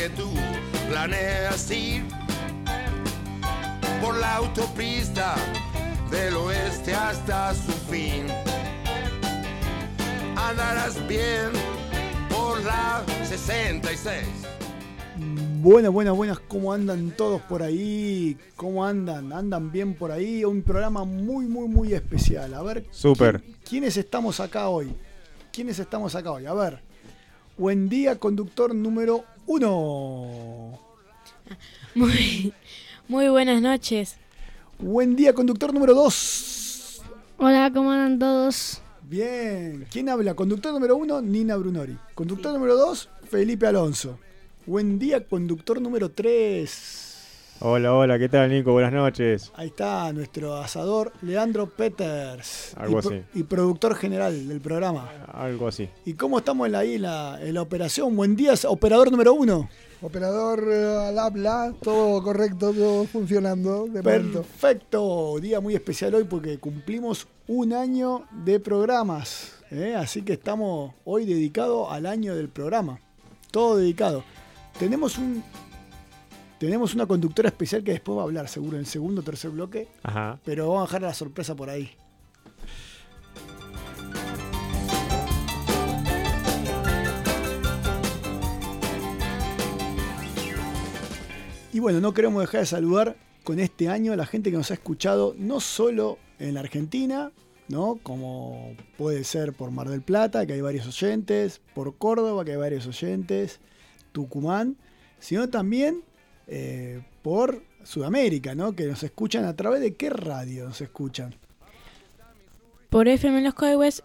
que tú planeas ir por la autopista del oeste hasta su fin. Andarás bien por la 66. Buenas, ¿cómo andan todos por ahí? ¿Cómo andan? ¿Andan bien por ahí? Un programa muy especial. A ver, Súper. ¿quiénes estamos acá hoy? A ver, buen día, conductor número 1. Muy buenas noches. Buen día, conductor número 2. Hola, ¿cómo andan todos? Bien. ¿Quién habla? Conductor número 1, Nina Brunori. Conductor número 2, Felipe Alonso. Buen día, conductor número 3. Hola, ¿qué tal, Nico? Buenas noches. Ahí está nuestro asador, Leandro Peters. Algo así. Y productor general del programa. Algo así. ¿Y cómo estamos en la operación? Buen día, operador número 1. Operador al habla, todo correcto, todo funcionando. Perfecto. Día muy especial hoy porque cumplimos un año de programas. Así que estamos hoy dedicados al año del programa. Todo dedicado. Tenemos una conductora especial que después va a hablar seguro en el segundo o tercer bloque. Ajá. Pero vamos a dejar la sorpresa por ahí. Y bueno, no queremos dejar de saludar con este año a la gente que nos ha escuchado no solo en la Argentina, ¿no? Como puede ser por Mar del Plata, que hay varios oyentes, por Córdoba, que hay varios oyentes, Tucumán, sino también por Sudamérica, ¿no? Que nos escuchan a través de qué radio nos escuchan. Por FM Los Coihues,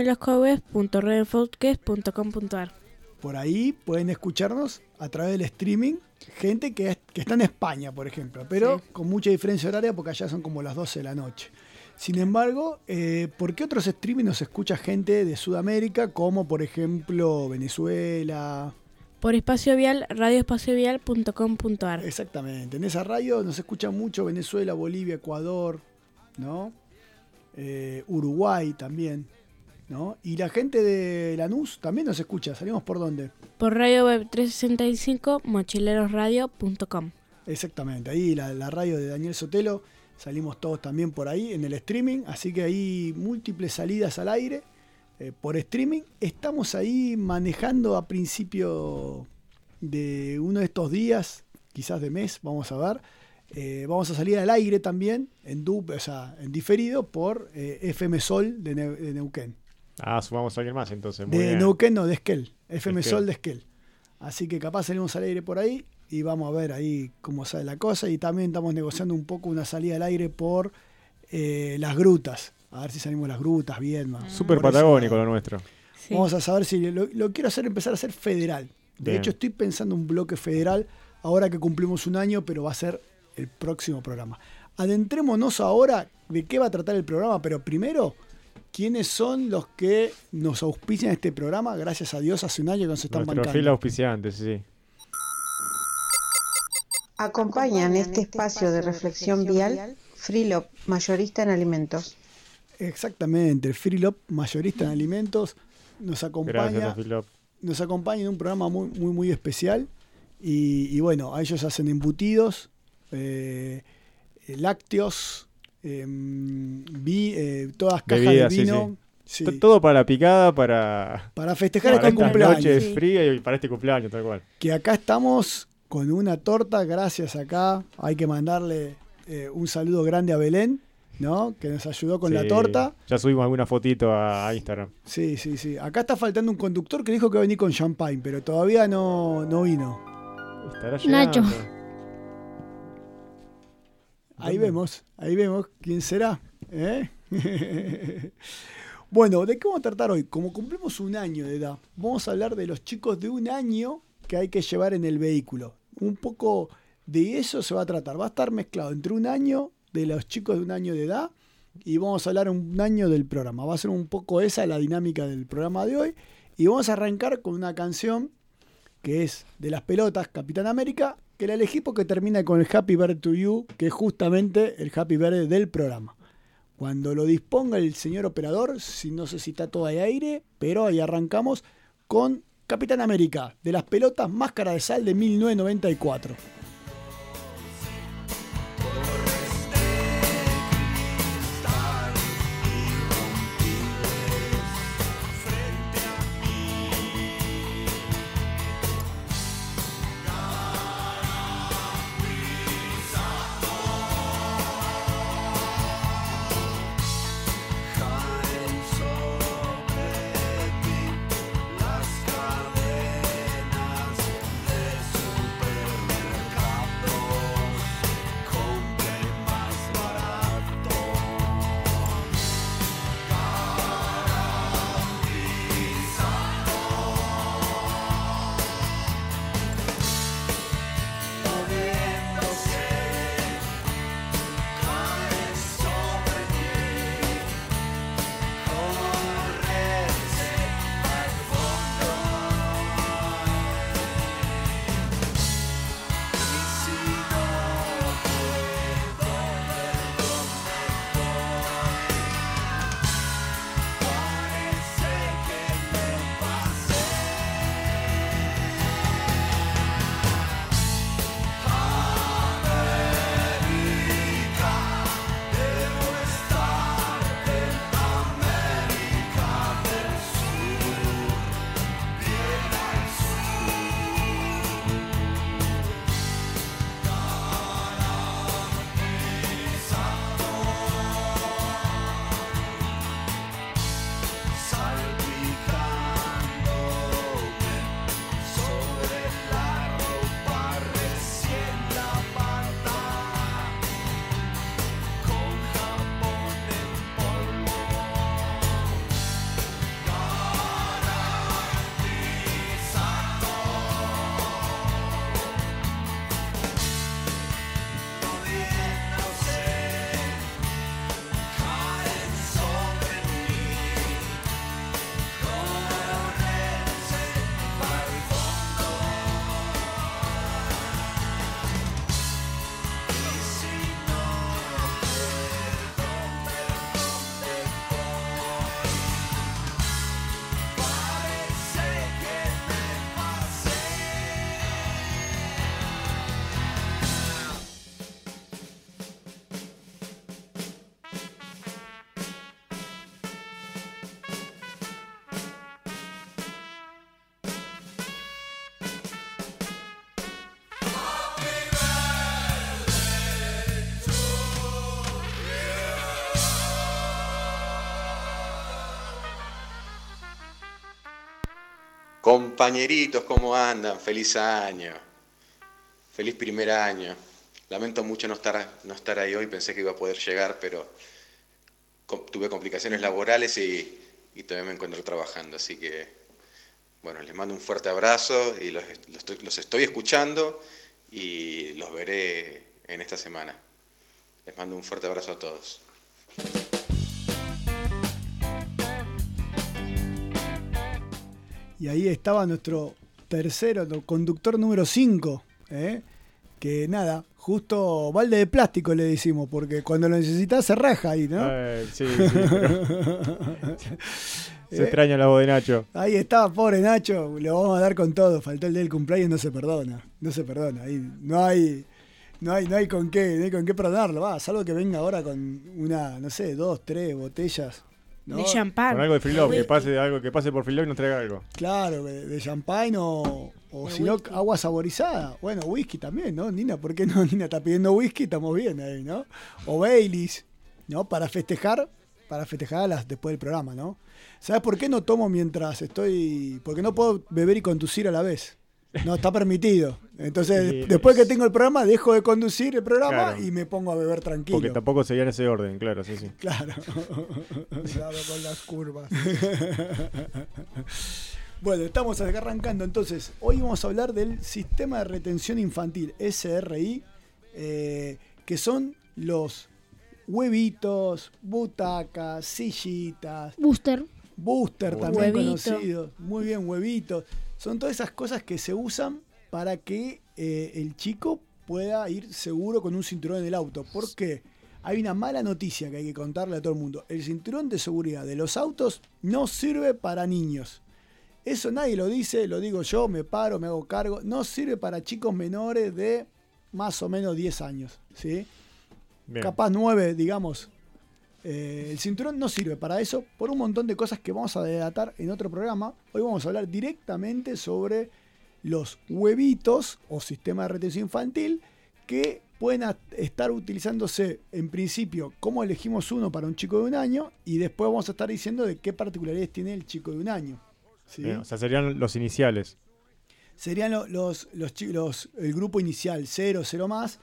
fmloscoihues.redfotcast.com.ar. Por ahí pueden escucharnos a través del streaming, gente que está en España, por ejemplo, pero sí, con mucha diferencia horaria porque allá son como las 12 de la noche. Sin embargo, ¿por qué otros streaming nos escucha gente de Sudamérica, como por ejemplo Venezuela? Por Espacio Vial, radioespaciovial.com.ar. Exactamente, en esa radio nos escucha mucho Venezuela, Bolivia, Ecuador, ¿no? Uruguay también, ¿no? Y la gente de Lanús también nos escucha. ¿Salimos por dónde? Por Radio Web 365, mochilerosradio.com. Exactamente, ahí la radio de Daniel Sotelo. Salimos todos también por ahí en el streaming, así que hay múltiples salidas al aire por streaming. Estamos ahí manejando a principio de uno de estos días, quizás de mes, vamos a ver. Vamos a salir al aire también, en diferido por FM Sol de Neuquén. Sumamos a alguien más entonces. Muy de bien. Neuquén, no, de Esquel. FM Sol de Esquel. Así que capaz salimos al aire por ahí. Y vamos a ver ahí cómo sale la cosa. Y también estamos negociando un poco una salida al aire por las grutas. A ver si salimos las grutas bien. Súper patagónico lo nuestro. Sí. Vamos a saber si lo quiero empezar a hacer federal. De Bien. hecho, estoy pensando un bloque federal ahora que cumplimos un año, pero va a ser el próximo programa. Adentrémonos ahora de qué va a tratar el programa, pero primero, ¿quiénes son los que nos auspician este programa? Gracias a Dios, hace un año que nos están Nuestro bancando. fiel auspiciante, sí. Acompañan este espacio de reflexión vial Freelop, mayorista en alimentos. Exactamente, el Freelop, mayorista en alimentos, nos Gracias, acompaña Philop. en un programa muy especial. Y bueno, a ellos hacen embutidos, lácteos, todas cajas Bebidas, de vino. sí. Sí. Todo para la picada, para Festejar para este estas cumpleaños. noches Sí. frías y para este cumpleaños, tal cual. Que acá estamos con una torta, gracias acá. Hay que mandarle un saludo grande a Belén, ¿no? Que nos ayudó con la Sí. torta. Ya subimos alguna fotito a Instagram. Sí. Acá está faltando un conductor que dijo que va a venir con champagne, pero todavía no vino. Estará llegando. Nacho. Ahí vemos quién será. Bueno, ¿de qué vamos a tratar hoy? Como cumplimos un año de edad, vamos a hablar de los chicos de un año que hay que llevar en el vehículo. Un poco de eso se va a tratar. Va a estar mezclado entre un año de los chicos de un año de edad y vamos a hablar un año del programa. Va a ser un poco esa la dinámica del programa de hoy. Y vamos a arrancar con una canción que es de Las Pelotas, Capitán América, que la elegí porque termina con el Happy Birthday to You, que es justamente el Happy Birthday del programa. Cuando lo disponga el señor operador, no sé si está todo de aire, pero ahí arrancamos con Capitán América, de las pelotas, Máscara de Sal de 1994. Compañeritos, ¿cómo andan? Feliz año. Feliz primer año. Lamento mucho no estar ahí hoy, pensé que iba a poder llegar, pero tuve complicaciones laborales y todavía me encuentro trabajando. Así que, bueno, les mando un fuerte abrazo y los estoy escuchando y los veré en esta semana. Les mando un fuerte abrazo a todos. Y ahí estaba nuestro conductor número 5, que nada, justo balde de plástico le decimos, porque cuando lo necesitas se raja ahí, ¿no? Sí, se extraña la voz de Nacho. Ahí estaba, pobre Nacho, le vamos a dar con todo, faltó el día del cumpleaños, no se perdona, ahí no hay con qué perdonarlo, salvo que venga ahora con una, no sé, 2, 3 botellas. ¿No? De champán. Con algo de Freelog, que pase por Freelog y nos traiga algo. Claro, de champán o si no, agua saborizada. Bueno, whisky también, ¿no? Nina, ¿por qué no? Nina está pidiendo whisky, estamos bien ahí, ¿no? O Baileys, ¿no? Para festejar después del programa, ¿no? ¿Sabes por qué no tomo porque no puedo beber y conducir a la vez? No, está permitido. Entonces, después que tengo el programa, dejo de conducir el programa, claro, y me pongo a beber tranquilo. Porque tampoco seguía en ese orden, claro, sí. Claro. Cuidado con las curvas. Bueno, estamos arrancando entonces. Hoy vamos a hablar del sistema de retención infantil, SRI, que son los huevitos, butacas, sillitas. Booster También huevito. Conocidos. Muy bien, huevitos. Son todas esas cosas que se usan para que el chico pueda ir seguro con un cinturón en el auto. ¿Por qué? Hay una mala noticia que hay que contarle a todo el mundo. El cinturón de seguridad de los autos no sirve para niños. Eso nadie lo dice, lo digo yo, me paro, me hago cargo. No sirve para chicos menores de más o menos 10 años, ¿sí? Bien. Capaz 9, digamos. El cinturón no sirve para eso por un montón de cosas que vamos a delatar en otro programa. Hoy vamos a hablar directamente sobre los huevitos o sistema de retención infantil que pueden estar utilizándose en principio cómo elegimos uno para un chico de 1 año y después vamos a estar diciendo de qué particularidades tiene el chico de 1 año. ¿Sí? Bien, o sea, serían los iniciales. Serían el grupo inicial, 0 más.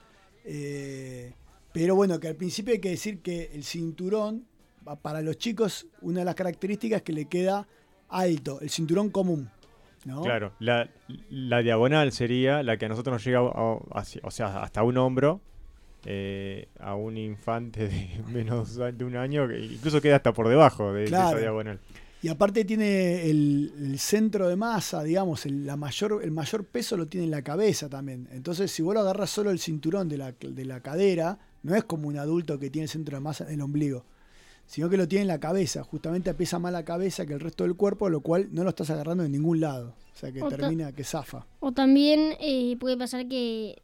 Pero bueno, que al principio hay que decir que el cinturón, para los chicos, una de las características es que le queda alto, el cinturón común, ¿no? Claro, la diagonal sería la que a nosotros nos llega, o sea, hasta un hombro, a un infante de menos de 1 año, que incluso queda hasta por debajo de esa diagonal. Y aparte tiene el centro de masa, digamos, el mayor peso lo tiene en la cabeza también. Entonces, si vos lo agarras solo el cinturón de la cadera, no es como un adulto que tiene el centro de masa en el ombligo, sino que lo tiene en la cabeza. Justamente pesa más la cabeza que el resto del cuerpo, lo cual no lo estás agarrando en ningún lado. O sea, que termina que zafa. O también puede pasar que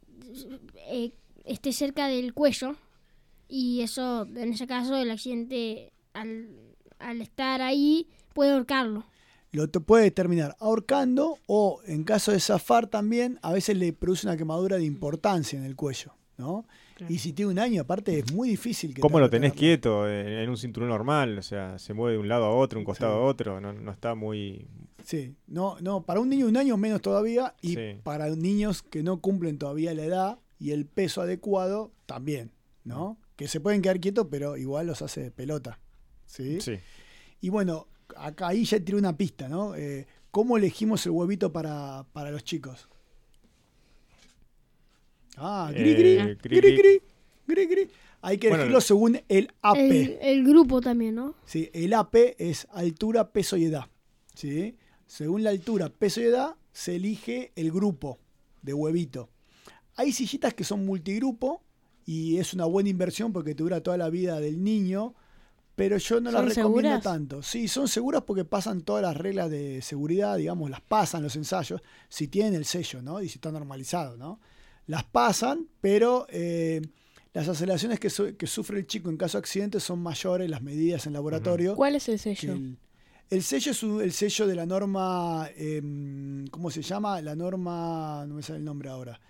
esté cerca del cuello y eso, en ese caso, el accidente al estar ahí puede ahorcarlo. Lo puede terminar ahorcando o, en caso de zafar también, a veces le produce una quemadura de importancia en el cuello, ¿no? Claro. Y si tiene 1 año, aparte es muy difícil que... ¿Cómo lo tenés quieto en un cinturón normal? O sea, se mueve de un lado a otro, un costado a otro, no está muy... Sí, no, para un niño de 1 año menos todavía, y para niños que no cumplen todavía la edad y el peso adecuado también, ¿no? Que se pueden quedar quietos, pero igual los hace pelota, ¿sí? Sí. Y bueno, acá ahí ya tiré una pista, ¿no? ¿Cómo elegimos el huevito para los chicos? Gri. Hay que elegirlo según el AP. El grupo también, ¿no? Sí, el AP es altura, peso y edad. ¿Sí? Según la altura, peso y edad, se elige el grupo de huevito. Hay sillitas que son multigrupo y es una buena inversión porque te dura toda la vida del niño, pero yo no las recomiendo seguras? tanto. Sí, son seguras porque pasan todas las reglas de seguridad, digamos, las pasan los ensayos, si tienen el sello, ¿no? Y si está normalizado, ¿no? Las pasan, pero las aceleraciones que sufre el chico en caso de accidente son mayores, las medidas en laboratorio. ¿Cuál es el sello? El sello es el sello de la norma, ¿cómo se llama? La norma, no me sale el nombre ahora.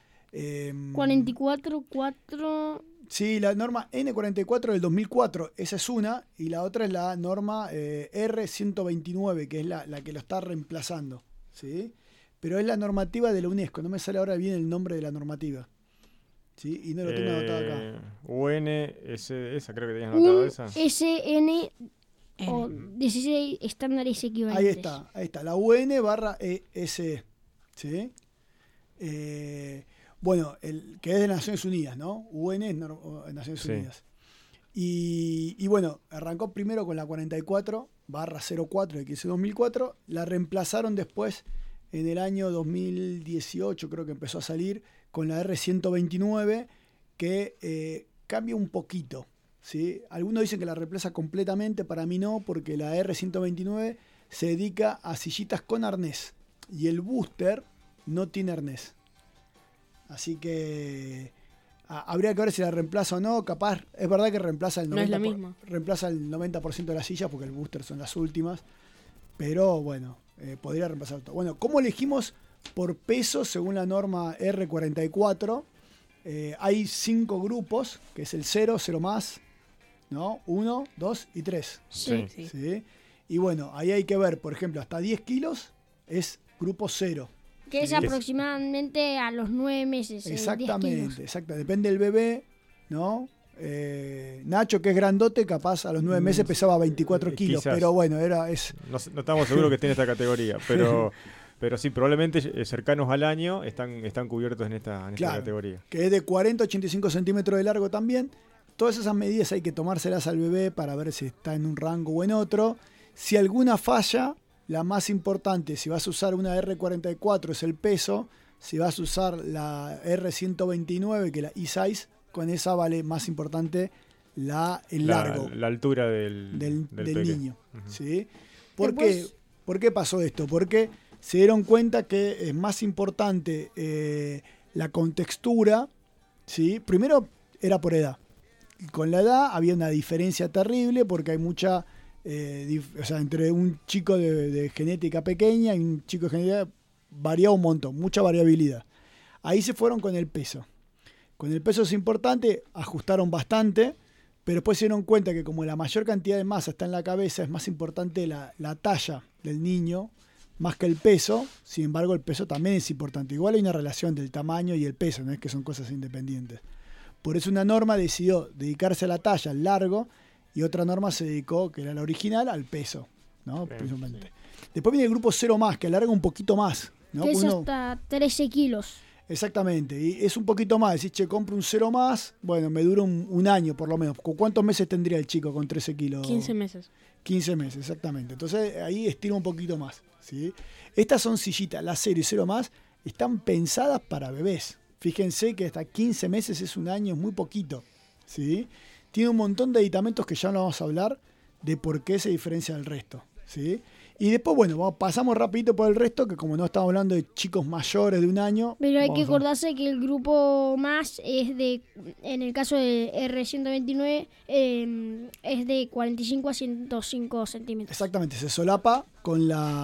44.4. Sí, la norma N44 del 2004, esa es una, y la otra es la norma R129, que es la que lo está reemplazando, ¿sí? Pero es la normativa de la UNESCO, no me sale ahora bien el nombre de la normativa, ¿sí? Y no lo tengo anotado acá. esa creo que tenías anotado esa. SN o 16 estándares equivalentes. Ahí está, la UN/ESE, ¿sí? Bueno, que es de Naciones Unidas, ¿no? UN es Naciones Unidas. Y bueno, arrancó primero con la 44/04 que es 2004, la reemplazaron después en el año 2018, creo que empezó a salir, con la R129, que cambia un poquito, ¿sí? Algunos dicen que la reemplaza completamente, para mí no, porque la R129 se dedica a sillitas con arnés, y el booster no tiene arnés. Así que habría que ver si la reemplaza o no. Capaz, es verdad que reemplaza el 90% de las sillas, porque el booster son las últimas, pero bueno, podría reemplazar todo. Bueno, ¿cómo elegimos por peso según la norma R44? Hay 5 grupos, que es el 0 más, ¿no? 1, 2 y 3. Sí. Y bueno, ahí hay que ver, por ejemplo, hasta 10 kilos es grupo 0. Que es aproximadamente a los 9 meses. Exactamente. Depende del bebé, ¿no? Nacho, que es grandote, capaz a los 9 meses pesaba 24 kilos, quizás. Pero bueno, no estamos seguros que esté en esta categoría, pero sí, probablemente cercanos al año están cubiertos en esta categoría. Que es de 40 a 85 centímetros de largo también. Todas esas medidas hay que tomárselas al bebé para ver si está en un rango o en otro. Si alguna falla, la más importante, si vas a usar una R44 es el peso, si vas a usar la R129, que es la E-Size, con esa vale más importante el largo. La altura del niño. Uh-huh. ¿Sí? ¿Por qué ¿Por qué pasó esto? Porque se dieron cuenta que es más importante la contextura, ¿sí? Primero era por edad. Con la edad había una diferencia terrible porque hay mucha, o sea, entre un chico de genética pequeña y un chico de genética variaba un montón, mucha variabilidad. Ahí se fueron con el peso. Con el peso es importante, ajustaron bastante, pero después se dieron cuenta que como la mayor cantidad de masa está en la cabeza, es más importante la talla del niño más que el peso. Sin embargo, el peso también es importante. Igual hay una relación del tamaño y el peso, no es que son cosas independientes. Por eso una norma decidió dedicarse a la talla, al largo, y otra norma se dedicó, que era la original, al peso, ¿no? Principalmente. Sí. Después viene el grupo 0+, que alarga un poquito más, ¿no? Que es hasta 13 kilos. Exactamente, y es un poquito más. Decís, che, compro un 0+, bueno, me dura un año por lo menos. ¿Cuántos meses tendría el chico con 13 kilos? 15 meses. 15 meses, exactamente. Entonces ahí estira un poquito más, ¿sí? Estas son sillitas, la 0 y 0+, están pensadas para bebés. Fíjense que hasta 15 meses es un año, es muy poquito, ¿sí? Tiene un montón de aditamentos que ya no vamos a hablar de por qué se diferencia del resto, ¿sí? Y después, bueno, pasamos rapidito por el resto, que como no estamos hablando de chicos mayores de un año... Pero hay que acordarse que el grupo más es de, en el caso de R129, es de 45 a 105 centímetros. Exactamente, se solapa con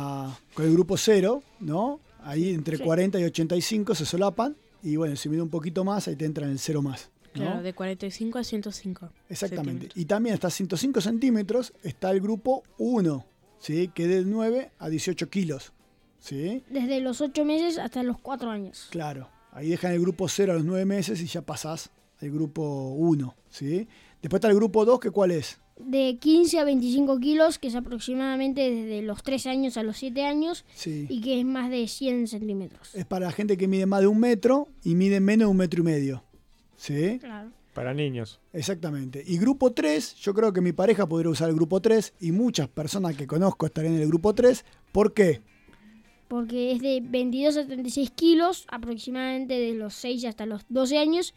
el grupo 0, ¿no? Ahí entre 40 y 85 se solapan, y bueno, si mide un poquito más, ahí te entra en el 0+. ¿no? Claro, de 45 a 105. Exactamente. Y también hasta 105 centímetros está el grupo 1, ¿sí? Que de 9 a 18 kilos. ¿Sí? Desde los 8 meses hasta los 4 años. Claro. Ahí dejan el grupo 0 a los 9 meses y ya pasás al grupo 1. ¿Sí? Después está el grupo 2, que ¿cuál es? De 15 a 25 kilos, que es aproximadamente desde los 3 años a los 7 años. Sí. Y que es más de 100 centímetros. Es para la gente que mide más de 1 metro y mide menos de 1,5 metros. ¿Sí? Claro. Para niños. Exactamente. Y grupo 3, yo creo que mi pareja podría usar el grupo 3 y muchas personas que conozco estarían en el grupo 3. ¿Por qué? Porque es de 22 a 36 kilos, aproximadamente de los 6 hasta los 12 años,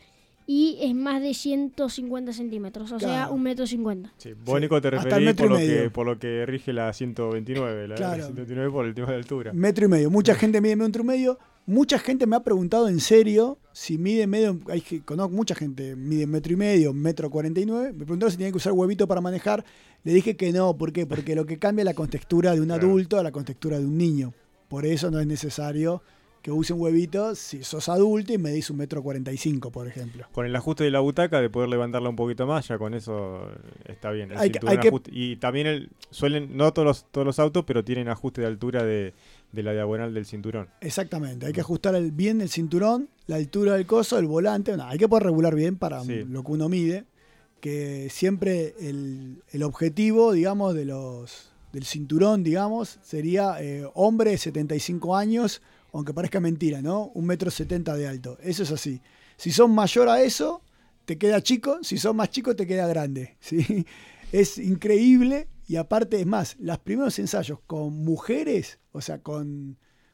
y es más de 150 centímetros, o sea, 1,50 m. Sí, vos, Nico, te referís por lo que rige la 129, la 129 por el tema de altura. 1,5 m. Mucha gente mide 1,5 m. Mucha gente me ha preguntado en serio si mide medio. Conozco mucha gente mide 1,5 m, 1,49 m. Me preguntaron si tenía que usar huevito para manejar. Le dije que no. ¿Por qué? Porque lo que cambia es la contextura de un adulto a la contextura de un niño. Por eso no es necesario que use un huevito si sos adulto y medís 1,45 m, por ejemplo. Con el ajuste de la butaca, de poder levantarla un poquito más, ya con eso está bien. Y también suelen, no todos los autos, pero tienen ajuste de altura de la diagonal del cinturón. Exactamente, hay que ajustar bien el cinturón, la altura del coso, el volante. No, hay que poder regular bien para lo que uno mide, que siempre el objetivo, digamos, del cinturón, digamos, sería hombre de 75 años, aunque parezca mentira, ¿no? 1,70 m de alto. Eso es así. Si sos mayor a eso, te queda chico. Si sos más chico, te queda grande, ¿sí? Es increíble. Y aparte, es más, los primeros ensayos con mujeres, o sea, con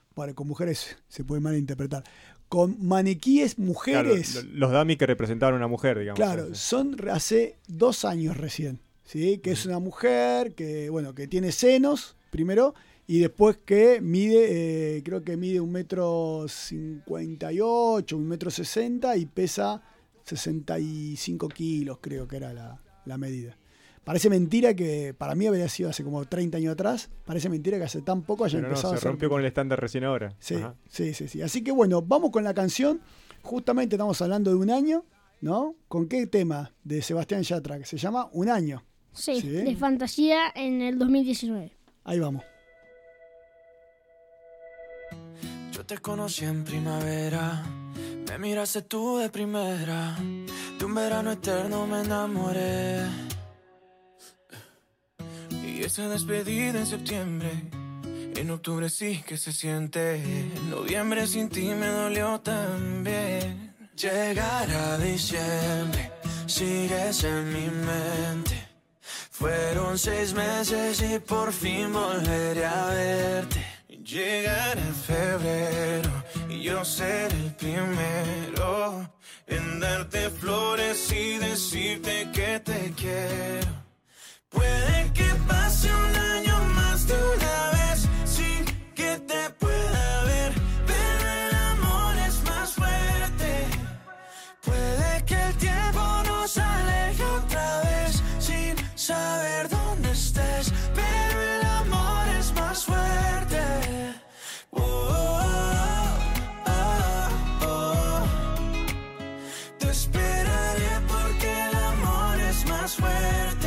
mujeres se puede malinterpretar, con maniquíes mujeres. Claro, los dummies que representaban a una mujer, digamos. Claro, son hace 2 años recién, ¿sí? Que es una mujer que tiene senos, primero, y después que mide, creo que mide 1,58 m, 1,60 m y pesa 65 kilos, creo que era la medida. Parece mentira que para mí había sido hace como 30 años atrás. Parece mentira que hace tan poco haya empezado a hacer. Se rompió con el estándar recién ahora. Sí, sí. Así que bueno, vamos con la canción. Justamente estamos hablando de un año, ¿no? ¿Con qué tema de Sebastián Yatra? Que se llama Un Año. Sí, de Fantasía en el 2019. Ahí vamos. Yo te conocí en primavera, me miraste tú de primera, de un verano eterno me enamoré. Y esa despedida en septiembre, en octubre sí que se siente, en noviembre sin ti me dolió también. Llegar a diciembre, sigues en mi mente. Fueron 6 meses y por fin volveré a verte. Llegará febrero y yo seré el primero en darte flores y decirte que te quiero. Puede que pase un año más de una vez Te esperaré porque el amor es más fuerte.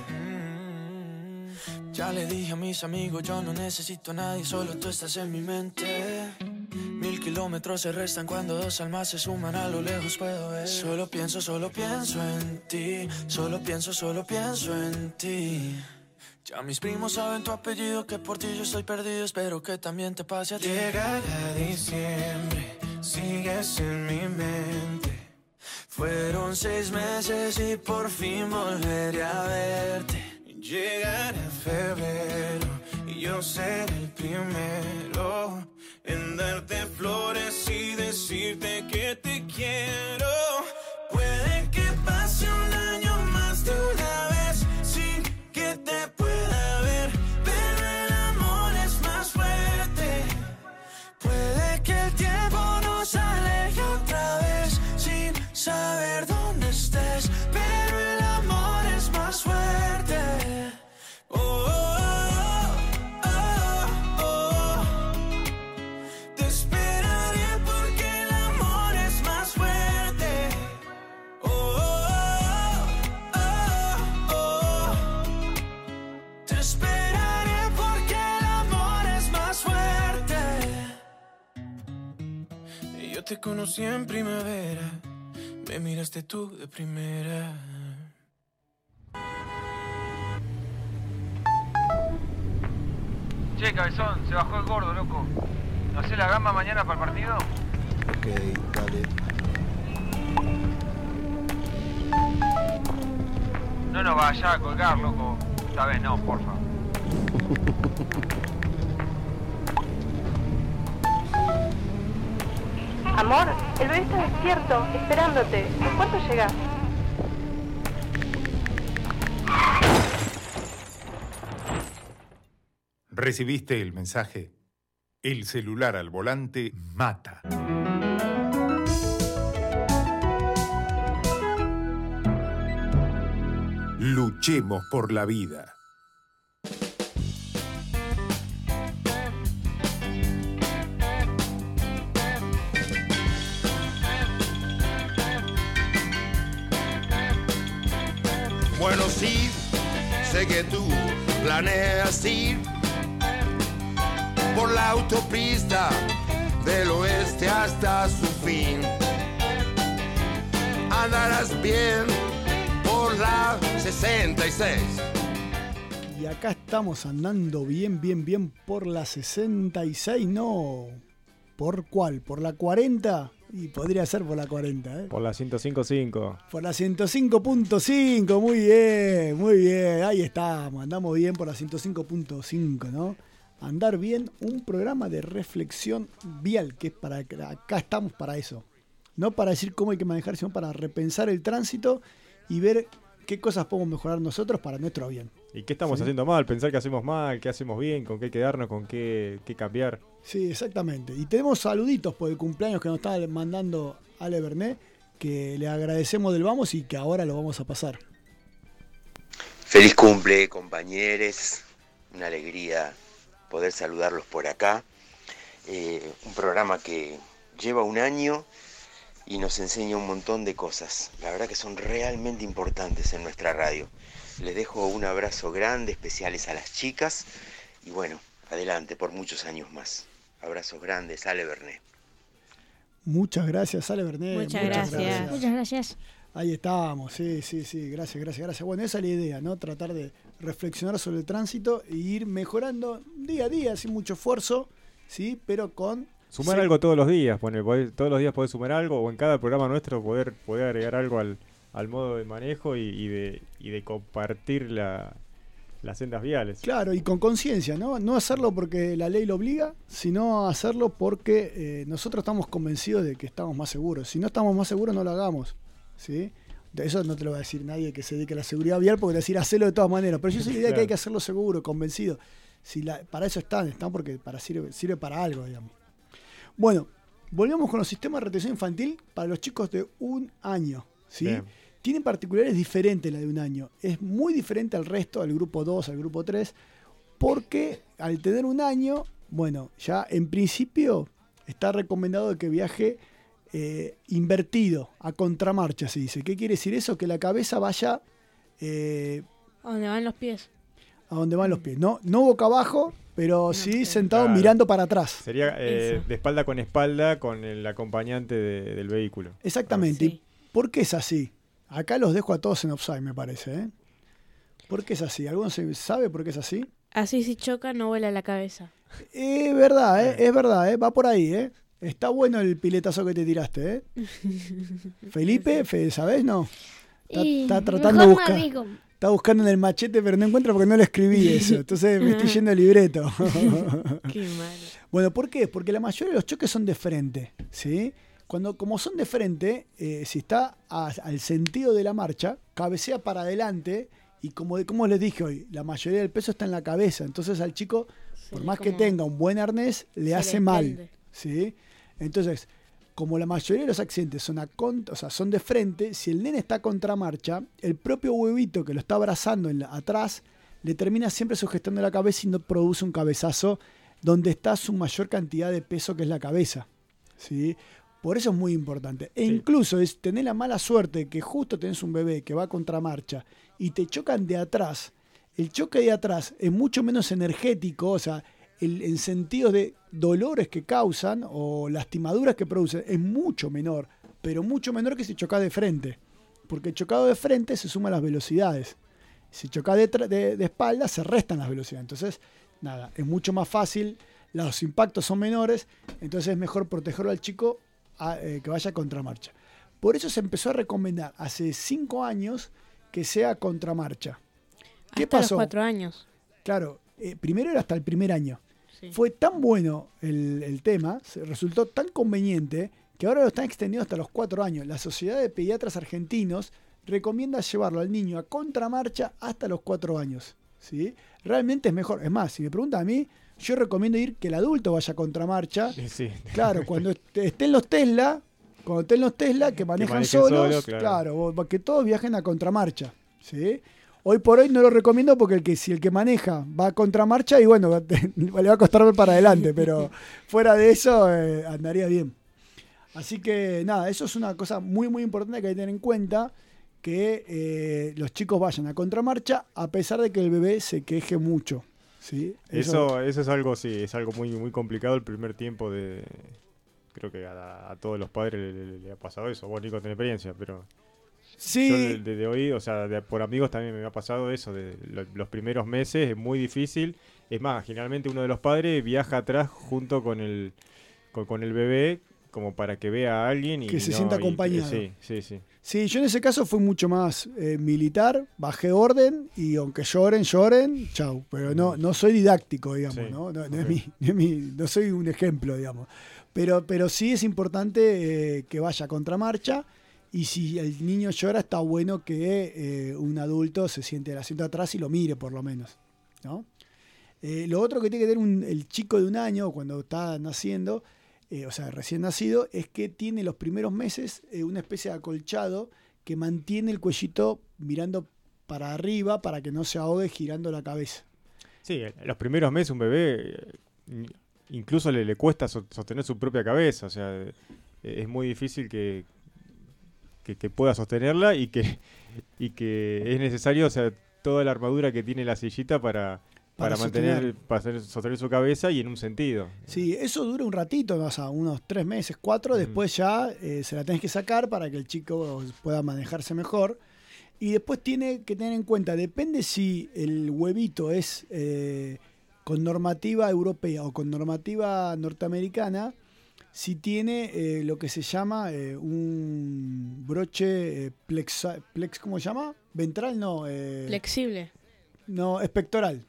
Ya le dije a mis amigos, yo no necesito a nadie, solo tú estás en mi mente. 1000 kilómetros se restan cuando dos almas se suman, a lo lejos puedo ver. Solo pienso en ti, solo pienso en ti. Ya mis primos saben tu apellido, que por ti yo estoy perdido, espero que también te pase a ti. Llegará diciembre, sigues en mi mente. Fueron 6 meses y por fin volveré a verte. Llegará febrero y yo seré el primero en darte flores y decirte que te quiero. Puede que pase un año más de una vez sin que te pueda ver, pero el amor es más fuerte. Puede que el tiempo nos aleje otra vez sin saber dónde estés, pero el amor es más fuerte. Te conocí en primavera, me miraste tú de primera. Che, cabezón, se bajó el gordo, loco. ¿No hacés la gamba mañana para el partido? Ok, dale. No nos vayas a colgar, loco. Esta vez no, porfa. Amor, el bebé está despierto, esperándote. ¿En cuánto llegas? ¿Recibiste el mensaje? El celular al volante mata. Luchemos por la vida. Bueno, sí, sé que tú planeas ir por la autopista del oeste hasta su fin. Andarás bien por la 66. Y acá estamos andando bien por la 66, no. ¿Por cuál? ¿Por la 40? Y podría ser por la 40, ¿eh? Por la 105.5. Por la 105.5, muy bien. Ahí estamos, andamos bien por la 105.5, ¿no? Andar bien, un programa de reflexión vial, que es para acá estamos para eso. No para decir cómo hay que manejar, sino para repensar el tránsito y ver qué cosas podemos mejorar nosotros para nuestro bien. ¿Y qué estamos haciendo mal? Pensar qué hacemos mal, qué hacemos bien, con qué quedarnos, con qué cambiar. Sí, exactamente. Y tenemos saluditos por el cumpleaños que nos está mandando Ale Bernet, que le agradecemos del vamos y que ahora lo vamos a pasar. Feliz cumple, compañeros. Una alegría poder saludarlos por acá. Un programa que lleva un año y nos enseña un montón de cosas. La verdad que son realmente importantes en nuestra radio. Les dejo un abrazo grande, especiales a las chicas. Y bueno, adelante por muchos años más. Abrazos grandes, Ale Bernet. Muchas gracias, Ale Bernet. Muchas gracias. Muchas gracias. Ahí estábamos, sí. Gracias. Bueno, esa es la idea, ¿no? Tratar de reflexionar sobre el tránsito e ir mejorando día a día, sin mucho esfuerzo, ¿sí? Pero con... Sumar algo todos los días, todos los días podés sumar algo, o en cada programa nuestro poder agregar algo al modo de manejo y de compartir las sendas viales. Claro, y con conciencia, ¿no? No hacerlo porque la ley lo obliga, sino hacerlo porque nosotros estamos convencidos de que estamos más seguros. Si no estamos más seguros, no lo hagamos, ¿sí? De eso no te lo va a decir nadie que se dedique a la seguridad vial, porque te va a decir, hacelo de todas maneras. Pero yo soy la idea que hay que hacerlo seguro, convencido. Para eso están porque sirve para algo, digamos. Bueno, volvemos con los sistemas de retención infantil para los chicos de 1 año, ¿sí? Bien. Tienen particularidades diferentes la de 1 año. Es muy diferente al resto, al grupo 2, al grupo 3, porque al tener 1 año, bueno, ya en principio está recomendado que viaje invertido, a contramarcha se dice. ¿Qué quiere decir eso? Que la cabeza vaya ¿A dónde van los pies? a donde van los pies. No boca abajo, pero sí sentado mirando para atrás. Sería de espalda con el acompañante del vehículo. Exactamente. ¿Y por qué es así? Acá los dejo a todos en offside, me parece. ¿Eh? ¿Por qué es así? ¿Alguno sabe por qué es así? Así si choca no vuela la cabeza. Es verdad, es verdad, va por ahí. Está bueno el piletazo que te tiraste. Felipe, ¿sabés? No. Está tratando de buscar. Está buscando en el machete, pero no encuentra porque no le escribí eso. Entonces me estoy yendo al libreto. Qué malo. Bueno, ¿por qué? Porque la mayoría de los choques son de frente, ¿sí? Como son de frente, si está al sentido de la marcha, cabecea para adelante y como les dije hoy, la mayoría del peso está en la cabeza. Entonces al chico, por más que tenga un buen arnés, le hace mal, ¿sí? Entonces, como la mayoría de los accidentes son de frente, si el nene está a contramarcha, el propio huevito que lo está abrazando atrás le termina siempre sugestando la cabeza y no produce un cabezazo donde está su mayor cantidad de peso, que es la cabeza, ¿sí? Por eso es muy importante. E incluso es tener la mala suerte que justo tenés un bebé que va a contramarcha y te chocan de atrás. El choque de atrás es mucho menos energético, o sea, en sentidos de dolores que causan o lastimaduras que producen, es mucho menor, pero mucho menor que si chocás de frente. Porque chocado de frente se suman las velocidades. Si chocás de espalda, se restan las velocidades. Entonces, nada, es mucho más fácil, los impactos son menores, entonces es mejor protegerlo al chico que vaya a contramarcha. Por eso se empezó a recomendar hace 5 años que sea contramarcha. ¿Qué pasó? Hasta los 4 años. Claro, primero era hasta el primer año. Sí. Fue tan bueno el tema, resultó tan conveniente, que ahora lo están extendiendo hasta los 4 años. La Sociedad de Pediatras Argentinos recomienda llevarlo al niño a contramarcha hasta los 4 años. ¿Sí? Realmente es mejor. Es más, si me preguntan a mí, yo recomiendo que el adulto vaya a contramarcha. Sí. Claro, cuando estén los Tesla, que manejan solos, claro, que todos viajen a contramarcha. ¿Sí? Hoy por hoy no lo recomiendo porque si el que maneja va a contramarcha, y bueno, le va a costar ver para adelante, pero fuera de eso andaría bien. Así que nada, eso es una cosa muy muy importante que hay que tener en cuenta, que los chicos vayan a contramarcha a pesar de que el bebé se queje mucho. ¿Sí? Eso es algo, es algo muy muy complicado el primer tiempo creo que a todos los padres le ha pasado eso. Vos, Nico, tenés experiencia, pero sí. Yo de hoy, o sea, por amigos también me ha pasado eso, los primeros meses es muy difícil. Es más, generalmente uno de los padres viaja atrás junto con el bebé, como para que vea a alguien que se sienta acompañado. Sí. Sí, yo en ese caso fui mucho más militar, bajé orden y aunque lloren, chau. Pero no soy didáctico, digamos, sí. No soy un ejemplo, digamos. Pero sí es importante que vaya a contramarcha. Y si el niño llora, está bueno que un adulto se siente al asiento atrás y lo mire, por lo menos, ¿no? Lo otro que tiene que tener el chico de 1 año, cuando está naciendo, o sea, recién nacido, es que tiene los primeros meses una especie de acolchado que mantiene el cuellito mirando para arriba para que no se ahogue girando la cabeza. Sí, los primeros meses un bebé incluso le cuesta sostener su propia cabeza, o sea, es muy difícil que pueda sostenerla y que es necesario, o sea, toda la armadura que tiene la sillita para sostener su cabeza y en un sentido. Sí, eso dura un ratito, o sea, unos 3 meses, 4, después ya se la tenés que sacar para que el chico pueda manejarse mejor. Y después tiene que tener en cuenta, depende si el huevito es con normativa europea o con normativa norteamericana, si tiene lo que se llama un broche ¿cómo se llama? Ventral, no. Flexible. No, es pectoral.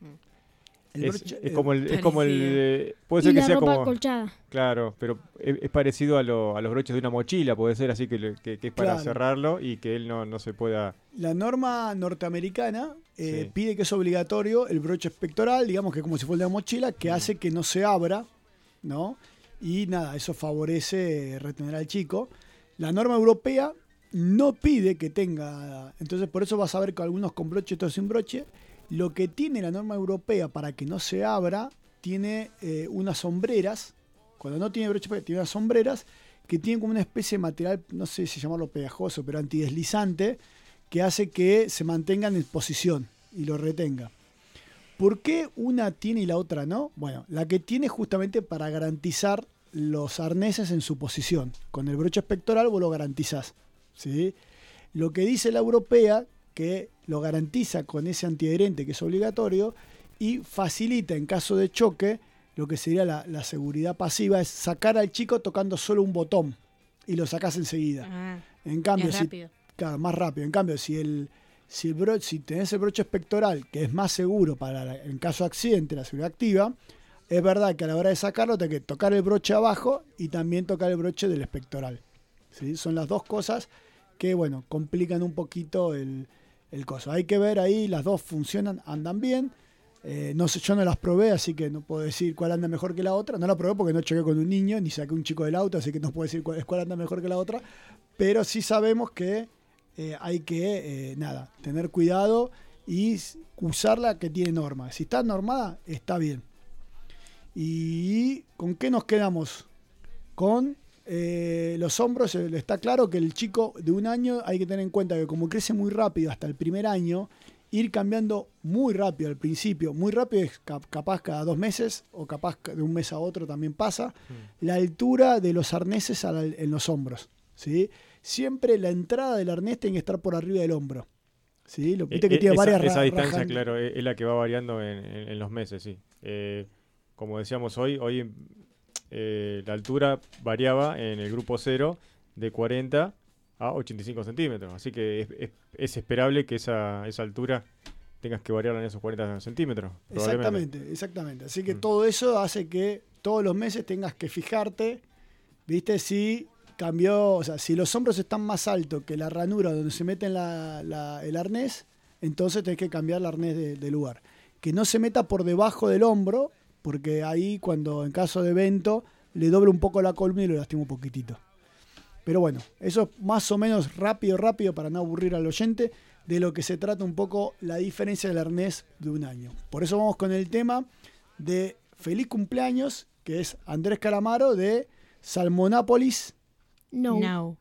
Es como el puede ser y que la sea ropa como acolchada. Claro, pero es parecido a los broches de una mochila, puede ser así que es para cerrarlo y que él no se pueda. La norma norteamericana pide que es obligatorio el broche pectoral, digamos que como si fuera una mochila, que hace que no se abra, ¿no? Y nada, eso favorece retener al chico. La norma europea no pide que tenga, entonces por eso vas a ver que algunos con broche, otros sin broche. Lo que tiene la norma europea para que no se abra, tiene unas sombreras, cuando no tiene broche, tiene unas sombreras que tienen como una especie de material, no sé si llamarlo pegajoso, pero antideslizante, que hace que se mantengan en posición y lo retenga. ¿Por qué una tiene y la otra no? Bueno, la que tiene justamente para garantizar los arneses en su posición. Con el broche pectoral vos lo garantizás, ¿sí? Lo que dice la europea, que lo garantiza con ese antiadherente que es obligatorio y facilita en caso de choque, lo que sería la seguridad pasiva, es sacar al chico tocando solo un botón y lo sacás enseguida. En cambio, es rápido. Claro, más rápido. En cambio, si tenés el broche pectoral, que es más seguro para en caso de accidente, la seguridad activa, es verdad que a la hora de sacarlo tenés que tocar el broche abajo y también tocar el broche del pectoral, ¿sí? Son las dos cosas que, bueno, complican un poquito el coso. Hay que ver ahí, las dos funcionan, andan bien. No sé, yo no las probé, así que no puedo decir cuál anda mejor que la otra. No la probé porque no choqué con un niño, ni saqué un chico del auto, así que no puedo decir cuál anda mejor que la otra. Pero sí sabemos que hay que, tener cuidado y usar la que tiene norma. Si está normada, está bien. ¿Y con qué nos quedamos? Con los hombros. Está claro que el chico de 1 año hay que tener en cuenta que como crece muy rápido hasta el primer año, ir cambiando muy rápido al principio. Muy rápido es capaz cada 2 meses o capaz de un mes a otro también pasa. La altura de los arneses en los hombros, ¿sí? Siempre la entrada del arnés tiene que estar por arriba del hombro, ¿sí? Viste que tiene varias esa distancia, rajas. claro, es la que va variando en los meses, sí. Como decíamos hoy la altura variaba en el grupo 0 de 40 a 85 centímetros. Así que es esperable que esa altura tengas que variar en esos 40 centímetros. Exactamente. Así que todo eso hace que todos los meses tengas que fijarte, ¿viste? Si cambió, o sea, si los hombros están más altos que la ranura donde se mete el arnés, entonces tenés que cambiar el arnés de lugar. Que no se meta por debajo del hombro, porque ahí cuando en caso de evento le dobla un poco la columna y lo lastima un poquitito. Pero bueno, eso es más o menos rápido para no aburrir al oyente de lo que se trata un poco la diferencia del arnés de 1 año. Por eso vamos con el tema de feliz cumpleaños, que es Andrés Calamaro de Salmonápolis. No.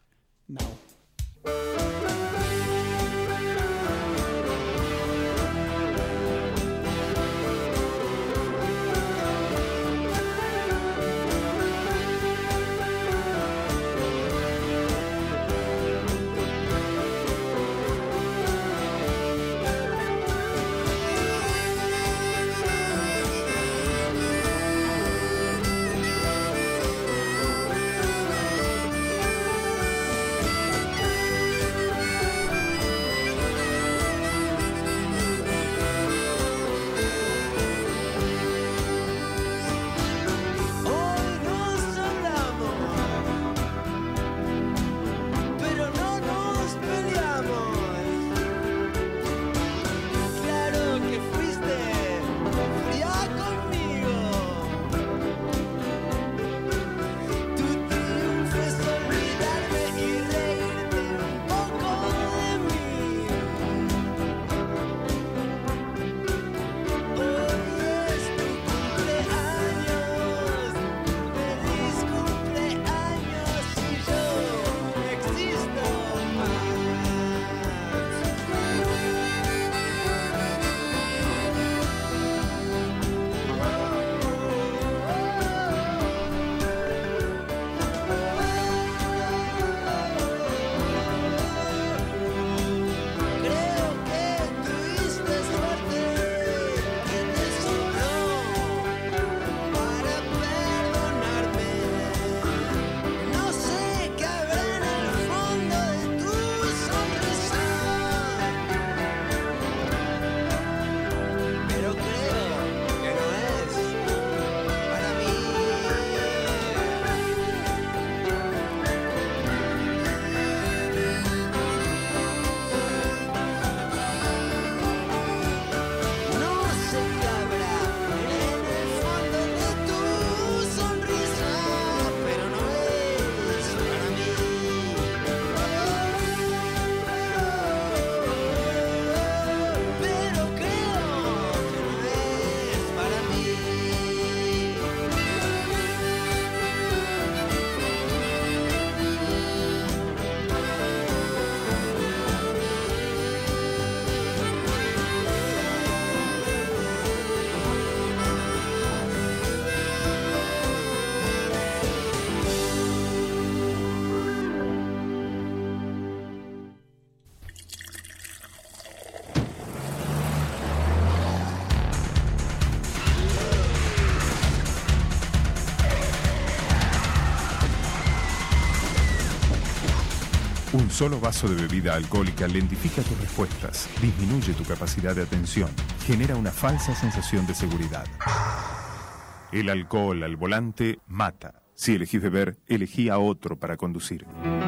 solo vaso de bebida alcohólica lentifica tus respuestas, disminuye tu capacidad de atención, genera una falsa sensación de seguridad. El alcohol al volante mata. Si elegís beber, elegí a otro para conducir.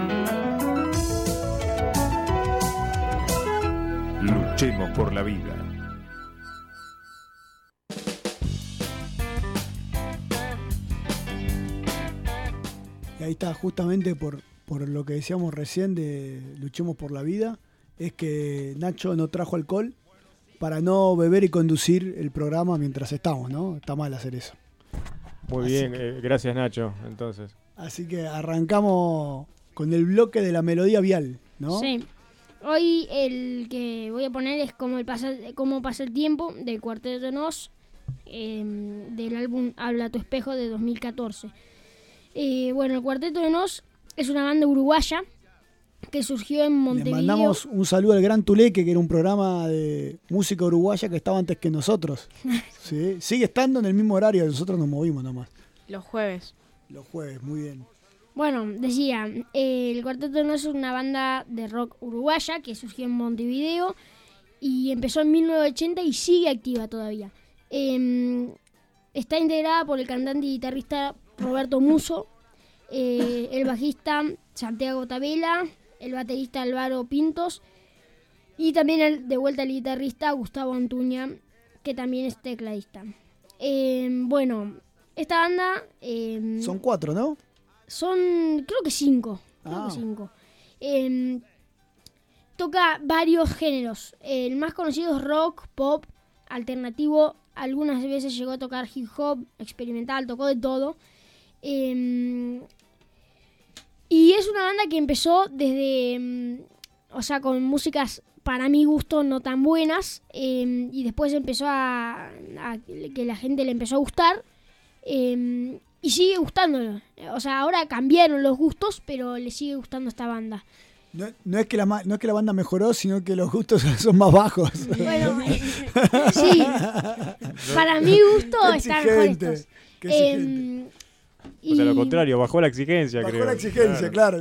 Luchemos por la vida. Y ahí está, justamente por lo que decíamos recién de Luchemos por la vida, es que Nacho no trajo alcohol para no beber y conducir el programa mientras estamos, ¿no? Está mal hacer eso. Muy bien, gracias Nacho, entonces. Así que arrancamos con el bloque de la melodía vial, ¿no? Sí. Hoy el que voy a poner es Cómo pasa el tiempo, del Cuarteto de Nos, del álbum Habla tu espejo de 2014. Bueno, el Cuarteto de Nos es una banda uruguaya que surgió en Montevideo. Le mandamos un saludo al Gran Tuleque, que era un programa de música uruguaya que estaba antes que nosotros. ¿Sí? Sigue estando en el mismo horario, nosotros nos movimos nomás. Los jueves. Los jueves, muy bien. Bueno, decía, el Cuarteto de Nos es una banda de rock uruguaya que surgió en Montevideo y empezó en 1980 y sigue activa todavía. Está integrada por el cantante y guitarrista Roberto Musso, el bajista Santiago Tabela, el baterista Álvaro Pintos y también de vuelta el guitarrista Gustavo Antuña, que también es tecladista. Bueno, esta banda... Son 4, ¿no? Son, creo que 5. Toca varios géneros. El más conocido es rock, pop, alternativo. Algunas veces llegó a tocar hip hop, experimental, tocó de todo. Y es una banda que empezó desde, con músicas para mi gusto no tan buenas, y después empezó a que la gente le empezó a gustar, y sigue gustándolo. O sea, ahora cambiaron los gustos, pero le sigue gustando esta banda. No es que la banda mejoró, sino que los gustos son más bajos. Bueno, sí. Para mi gusto están mejor estos. O sea, lo contrario, bajó la exigencia, creo. Bajó la exigencia, claro.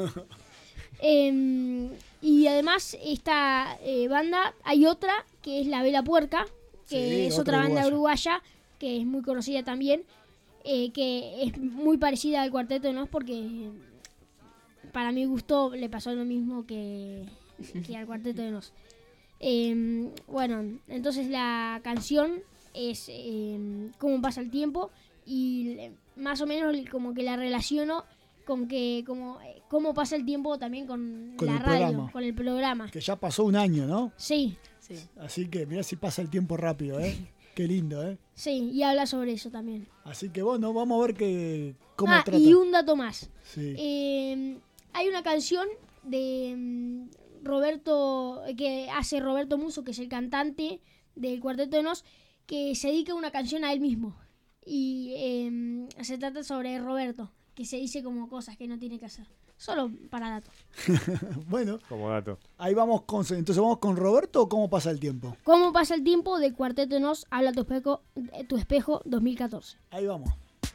Y además, esta banda, hay otra, que es La Vela Puerca, que es otra banda uruguaya, que es muy conocida también, que es muy parecida al Cuarteto de Nos, porque para mi gusto le pasó lo mismo que al Cuarteto de Nos. Bueno, entonces la canción es Cómo pasa el tiempo, y más o menos como que la relaciono con que cómo pasa el tiempo también con la radio, programa. Con el programa. Que ya pasó un año, ¿no? Sí. Así que mirá si pasa el tiempo rápido, ¿eh? Qué lindo, ¿eh? Sí, y habla sobre eso también. Así que bueno, vamos a ver cómo trata. Y un dato más. Sí. Hay una canción de Roberto, que hace Roberto Musso, que es el cantante del Cuarteto de Nos, que se dedica una canción a él mismo. Y se trata sobre Roberto, que se dice como cosas que no tiene que hacer. Solo para datos. Bueno, como dato. Ahí vamos entonces vamos con Roberto, ¿o cómo pasa el tiempo? ¿Cómo pasa el tiempo? Del Cuarteto de Nos, Habla tu espejo 2014. Ahí vamos.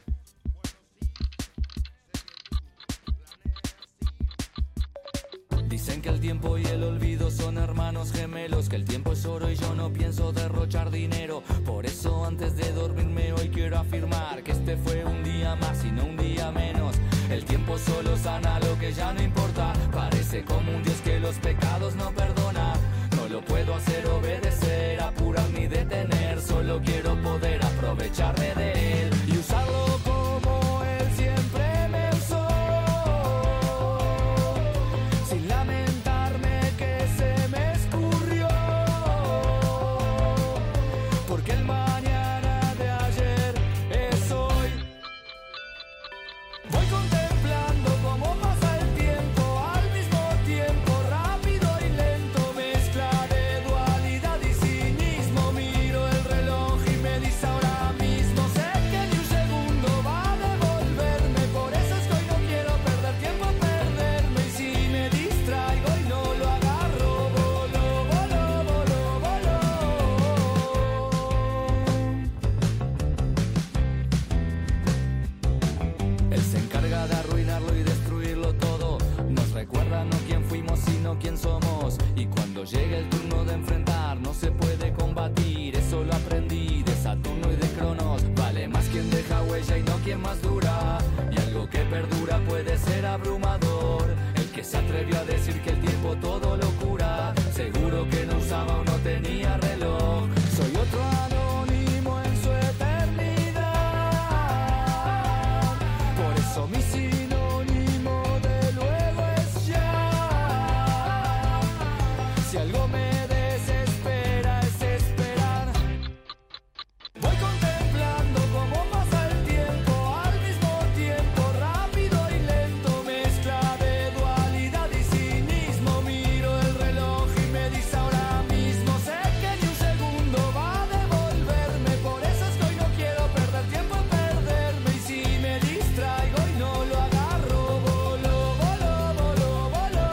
Dicen que el tiempo y el olvido son hermanos gemelos, que el tiempo es oro y yo no pienso derrochar dinero. Por eso antes de dormirme hoy quiero afirmar que este fue un día más y no un día menos. El tiempo solo sana lo que ya no importa. Parece como un Dios que los pecados no perdona. No lo puedo hacer obedecer, apurar ni detener. Solo quiero poder aprovecharme de él y usarlo como él siempre me usó. Sin lamentarme que se me escurrió. Porque el mañana de ayer es hoy. Voy contemplando cómo pasa el tiempo, al mismo tiempo rápido y lento, mezcla de dualidad y cinismo. Miro el reloj y me dice ahora somos. Y cuando llega el turno de enfrentar, no se puede combatir. Eso lo aprendí de Saturno y de Cronos. Vale más quien deja huella y no quien más dura. Y algo que perdura puede ser abrumador. El que se atrevió a decir que el tiempo todo lo cura, seguro que no usaba o no tenía reloj. Soy otro anónimo en su eternidad. Por eso mi sinónimo de luego es ya. Si algo me desespera es esperar. Voy contemplando cómo pasa el tiempo, al mismo tiempo rápido y lento, mezcla de dualidad y cinismo. Miro el reloj y me dice ahora mismo, sé que ni un segundo va a devolverme, por eso es que hoy no quiero perder tiempo en perderme. Y si me distraigo y no lo agarro, volo, volo, volo, volo.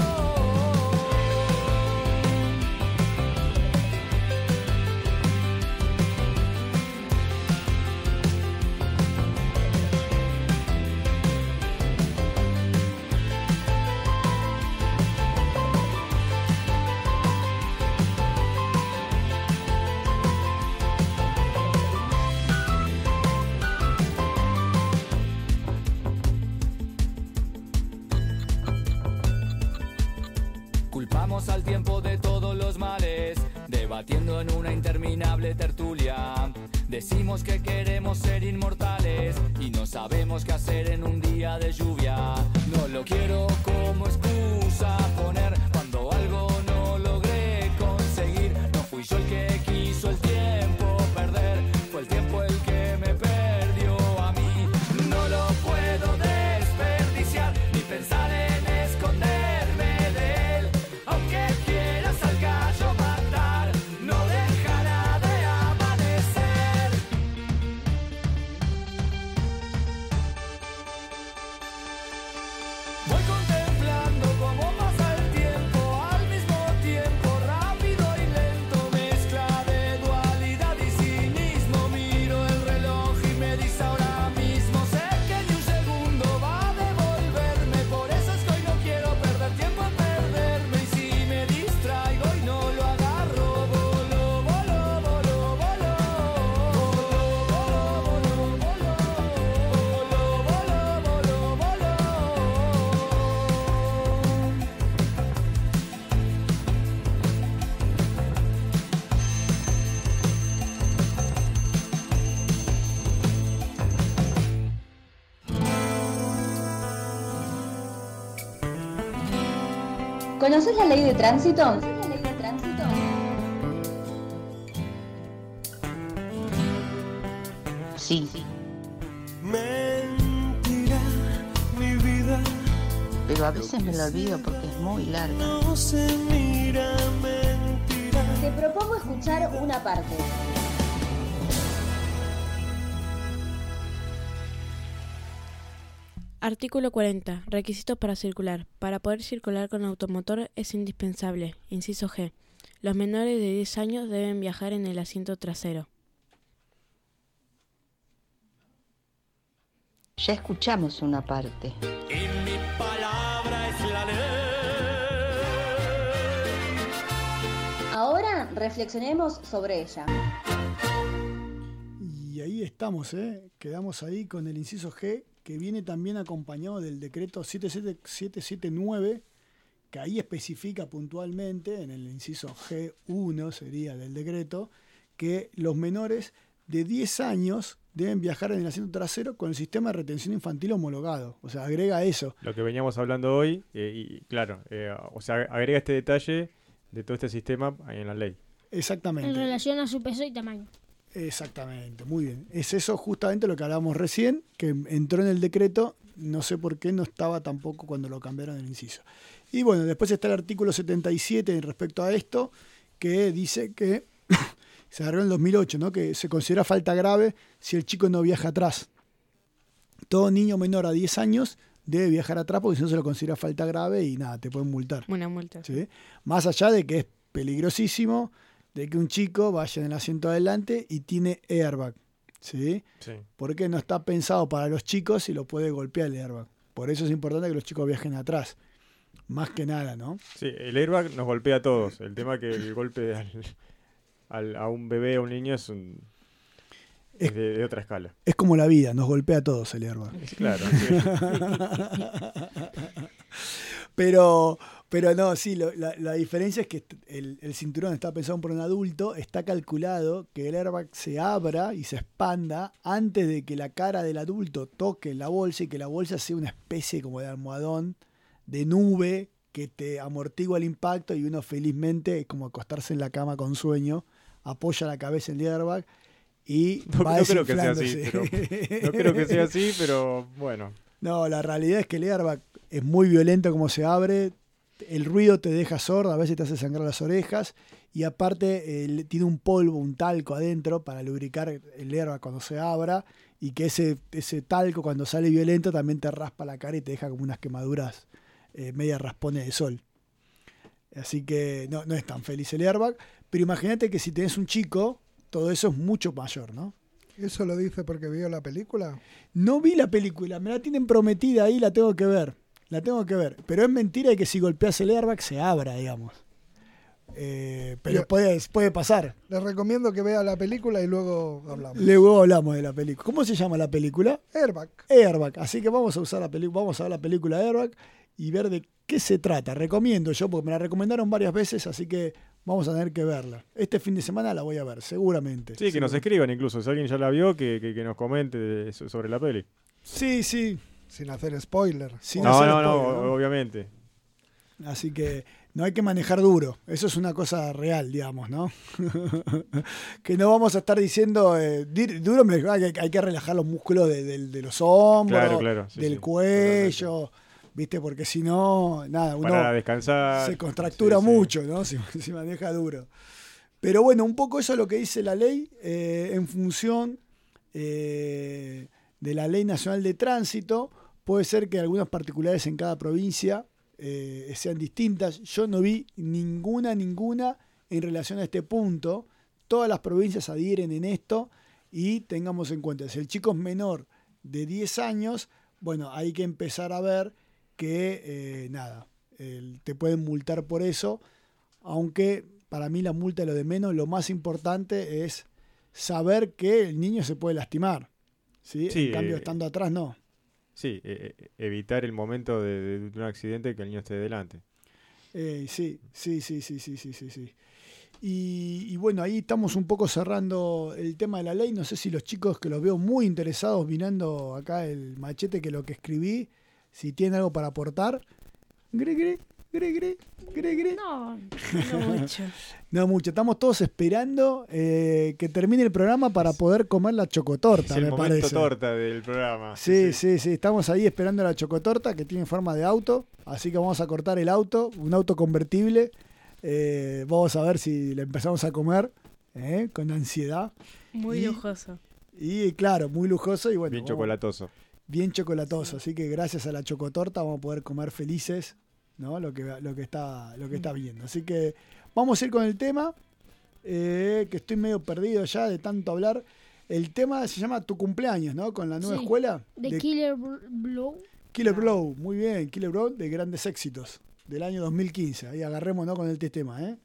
Culpamos al tiempo de todos los males, debatiendo en una interminable tertulia. Decimos que queremos ser inmortales y no sabemos qué hacer en un día de lluvia. No lo quiero como excusa poner cuando algo no logré conseguir. No fui yo el que quiso el tiempo perder, fue el tiempo el que me perdió a mí. No lo puedo desperdiciar ni pensar en esconderme de él. Aunque quieras al gallo matar, no dejará de amanecer. Voy contemplando cómo pasa el tiempo, al mismo tiempo rápido y lento, mezcla de dualidad y cinismo. Miro el reloj y me dice ahora mismo, sé que ni un segundo va a devolverme, por eso es que hoy no quiero perder tiempo en perderme. Y si me distraigo y no lo agarro, volo, volo, volo, volo. ¿Conoces la ley de tránsito? Sí. Mentira, mi vida. Pero a veces me lo olvido porque es muy larga. No se mira, mentira. Te propongo escuchar una parte. Artículo 40. Requisitos para circular. Para poder circular con automotor es indispensable. Inciso G. Los menores de 10 años deben viajar en el asiento trasero. Ya escuchamos una parte. Y mi palabra es la ley. Ahora reflexionemos sobre ella. Y ahí estamos, quedamos ahí con el inciso G, que viene también acompañado del decreto 779, que ahí especifica puntualmente, en el inciso G1 sería del decreto, que los menores de 10 años deben viajar en el asiento trasero con el sistema de retención infantil homologado. O sea, agrega eso. Lo que veníamos hablando hoy, y claro, o sea, agrega este detalle de todo este sistema ahí en la ley. Exactamente. En relación a su peso y tamaño. Exactamente, muy bien. Es eso justamente lo que hablábamos recién, que entró en el decreto, no sé por qué no estaba tampoco cuando lo cambiaron el inciso. Y bueno, después está el artículo 77 respecto a esto, que dice que se agarró en el 2008, ¿no? Que se considera falta grave si el chico no viaja atrás. Todo niño menor a 10 años debe viajar atrás porque si no se lo considera falta grave y nada, te pueden multar. Una multa. ¿Sí? Más allá de que es peligrosísimo de que un chico vaya en el asiento adelante y tiene airbag. ¿Sí? Sí. Porque no está pensado para los chicos y lo puede golpear el airbag. Por eso es importante que los chicos viajen atrás. Más que nada, ¿no? Sí, el airbag nos golpea a todos. El tema que el golpe a un bebé, a un niño es de otra escala. Es como la vida, nos golpea a todos el airbag. Claro. Sí. Pero no, sí, la diferencia es que el cinturón está pensado por un adulto, está calculado que el airbag se abra y se expanda antes de que la cara del adulto toque la bolsa y que la bolsa sea una especie como de almohadón, de nube que te amortigua el impacto y uno felizmente, es como acostarse en la cama con sueño, apoya la cabeza en el airbag y va desinflándose. No creo que sea así, pero bueno. No, la realidad es que el airbag es muy violento como se abre, el ruido te deja sordo, a veces te hace sangrar las orejas y aparte tiene un polvo, un talco adentro para lubricar el airbag cuando se abra y que ese talco cuando sale violento también te raspa la cara y te deja como unas quemaduras media raspones de sol. Así que no es tan feliz el airbag, pero imagínate que si tenés un chico, todo eso es mucho mayor, ¿no? ¿Eso lo dice porque vio la película? No vi la película, me la tienen prometida ahí, la tengo que ver. Pero es mentira que si golpeas el airbag se abra, digamos. Pero puede pasar. Les recomiendo que vea la película y luego hablamos. Luego hablamos de la película. ¿Cómo se llama la película? Airbag. Así que vamos a usar vamos a ver la película Airbag y ver de qué se trata. Recomiendo yo, porque me la recomendaron varias veces, así que vamos a tener que verla. Este fin de semana la voy a ver, seguramente. Sí, que nos escriban incluso. Si alguien ya la vio, que nos comente sobre la peli. Sí. Sin hacer spoiler. No, obviamente. Así que no hay que manejar duro. Eso es una cosa real, digamos, ¿no? Que no vamos a estar diciendo duro, hay que relajar los músculos de los hombros, del cuello. Totalmente. ¿Viste? Porque si no, nada, uno para descansar, se contractura mucho, ¿no? Si maneja duro. Pero bueno, un poco eso es lo que dice la ley en función de la Ley Nacional de Tránsito. Puede ser que algunas particularidades en cada provincia sean distintas. Yo no vi ninguna en relación a este punto. Todas las provincias adhieren en esto y tengamos en cuenta, si el chico es menor de 10 años, bueno, hay que empezar a ver que te pueden multar por eso, aunque para mí la multa es lo de menos. Lo más importante es saber que el niño se puede lastimar, ¿sí? En cambio, estando atrás, no. Sí, evitar el momento de un accidente que el niño esté delante. Sí. Y bueno, ahí estamos un poco cerrando el tema de la ley. No sé si los chicos, que los veo muy interesados mirando acá el machete, que lo que escribí, si tienen algo para aportar. No mucho. No mucho. Estamos todos esperando que termine el programa para poder comer la chocotorta, es el me momento parece. Torta del programa. Sí. Estamos ahí esperando la chocotorta, que tiene forma de auto. Así que vamos a cortar el auto, un auto convertible. Vamos a ver si le empezamos a comer con ansiedad. Muy lujoso. Y claro, muy lujoso y bueno. Bien chocolatoso. Bien chocolatoso. Así que gracias a la chocotorta vamos a poder comer felices, ¿no? Lo que está viendo. Así que vamos a ir con el tema, que estoy medio perdido ya de tanto hablar. El tema se llama Tu cumpleaños, ¿no? Con la nueva escuela. De Killer Blow. Killer Blow, muy bien. Killer Blow de grandes éxitos del año 2015. Ahí agarrémonos con el tema, ¿eh?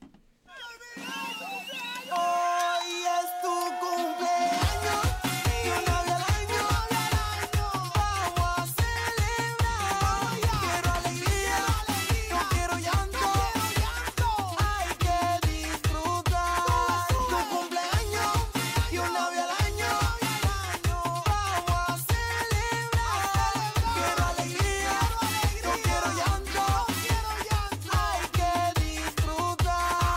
Disfrutar.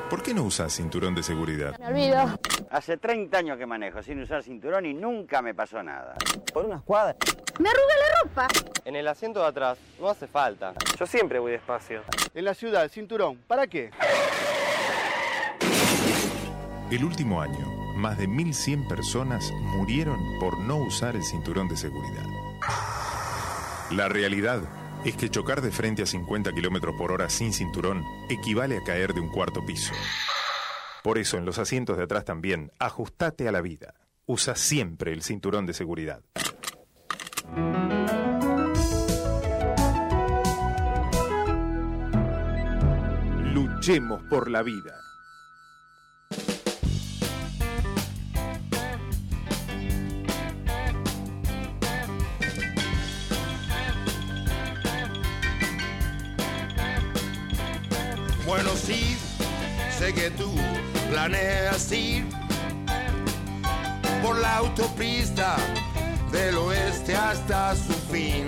¿Por qué no usas cinturón de seguridad? Me olvido. Hace 30 años que manejo sin usar cinturón y nunca me pasó nada. Por unas cuadras. Me arruga la ropa. En el asiento de atrás no hace falta. Yo siempre voy despacio. En la ciudad, el cinturón, ¿para qué? El último año, más de 1.100 personas murieron por no usar el cinturón de seguridad. La realidad es que chocar de frente a 50 km/h sin cinturón equivale a caer de un cuarto piso. Por eso, en los asientos de atrás también, ajustate a la vida. Usa siempre el cinturón de seguridad. Luchemos por la vida. Bueno, sí, sé que tú planeas ir por la autopista del oeste hasta su fin.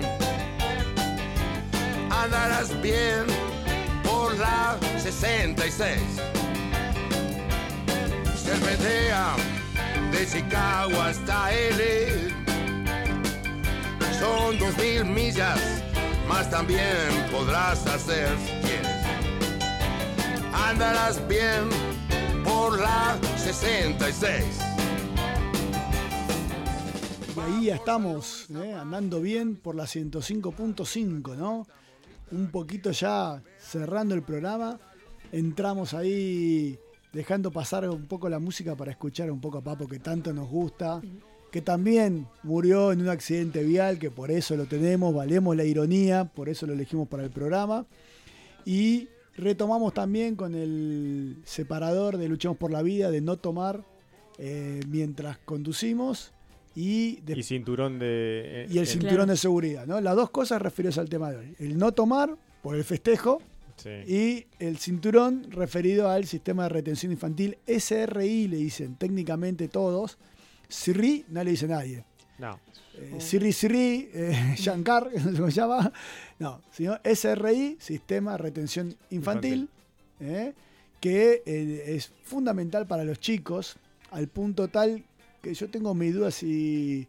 Andarás bien por la 66. Serpentea de Chicago hasta L. Son 2000 millas, más también podrás hacer si quieres. Andarás bien por la 66. Y ahí ya estamos, andando bien por la 105.5, ¿no? Un poquito ya cerrando el programa. Entramos ahí dejando pasar un poco la música para escuchar un poco a Papo, que tanto nos gusta. Que también murió en un accidente vial, que por eso lo tenemos, valemos la ironía, por eso lo elegimos para el programa. Y retomamos también con el separador de Luchemos por la Vida, de no tomar mientras conducimos. Y cinturón de... y el cinturón de seguridad, ¿no? Las dos cosas referidas al tema de hoy. El no tomar, por el festejo, sí. Y el cinturón referido al sistema de retención infantil. SRI le dicen técnicamente todos. SRI no le dice nadie. No. SRI, Shankar, no sé cómo se llama. No, sino SRI, Sistema de Retención Infantil. Que es fundamental para los chicos, al punto tal que yo tengo mi duda si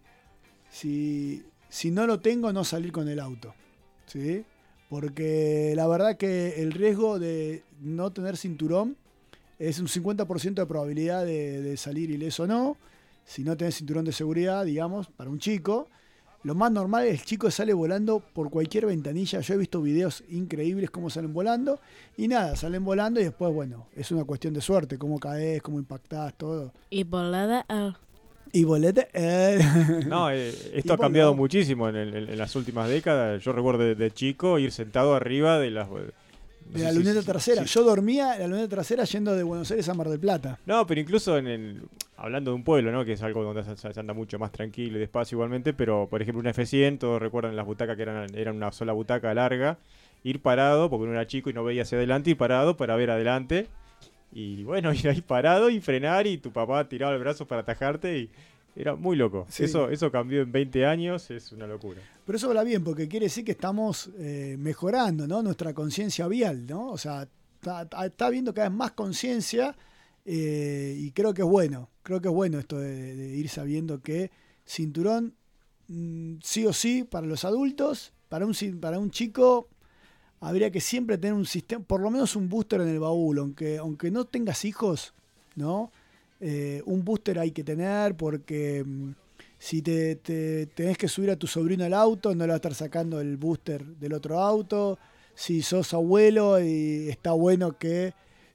no lo tengo, no salir con el auto, ¿sí? Porque la verdad que el riesgo de no tener cinturón es un 50% de probabilidad de salir ileso o no. Si no tenés cinturón de seguridad, digamos, para un chico, lo más normal es el chico sale volando por cualquier ventanilla. Yo he visto videos increíbles cómo salen volando y nada, salen volando y después, bueno, es una cuestión de suerte, cómo caes, cómo impactás, todo. Y volada Y bolete. No, esto ha cambiado muchísimo en las últimas décadas. Yo recuerdo de chico ir sentado arriba de las... De la luneta trasera. Sí. Yo dormía en la luneta trasera yendo de Buenos Aires a Mar del Plata. No, pero incluso hablando de un pueblo, ¿no? Que es algo donde se anda mucho más tranquilo y despacio igualmente, pero por ejemplo una F100, todos recuerdan las butacas que eran una sola butaca larga, ir parado, porque uno era chico y no veía hacia adelante, y parado para ver adelante. Y bueno, ir ahí parado y frenar y tu papá tiraba el brazo para atajarte y era muy loco. Sí. Eso cambió en 20 años, es una locura. Pero eso habla bien, porque quiere decir que estamos mejorando, ¿no? Nuestra conciencia vial, ¿no? O sea, está habiendo cada vez más conciencia y creo que es bueno. Creo que es bueno esto de ir sabiendo que cinturón sí o sí para los adultos, para un chico habría que siempre tener un sistema, por lo menos un booster en el baúl, aunque no tengas hijos, ¿no? Un booster hay que tener porque si te tenés que subir a tu sobrino al auto, no le va a estar sacando el booster del otro auto. Si sos abuelo, y está bueno que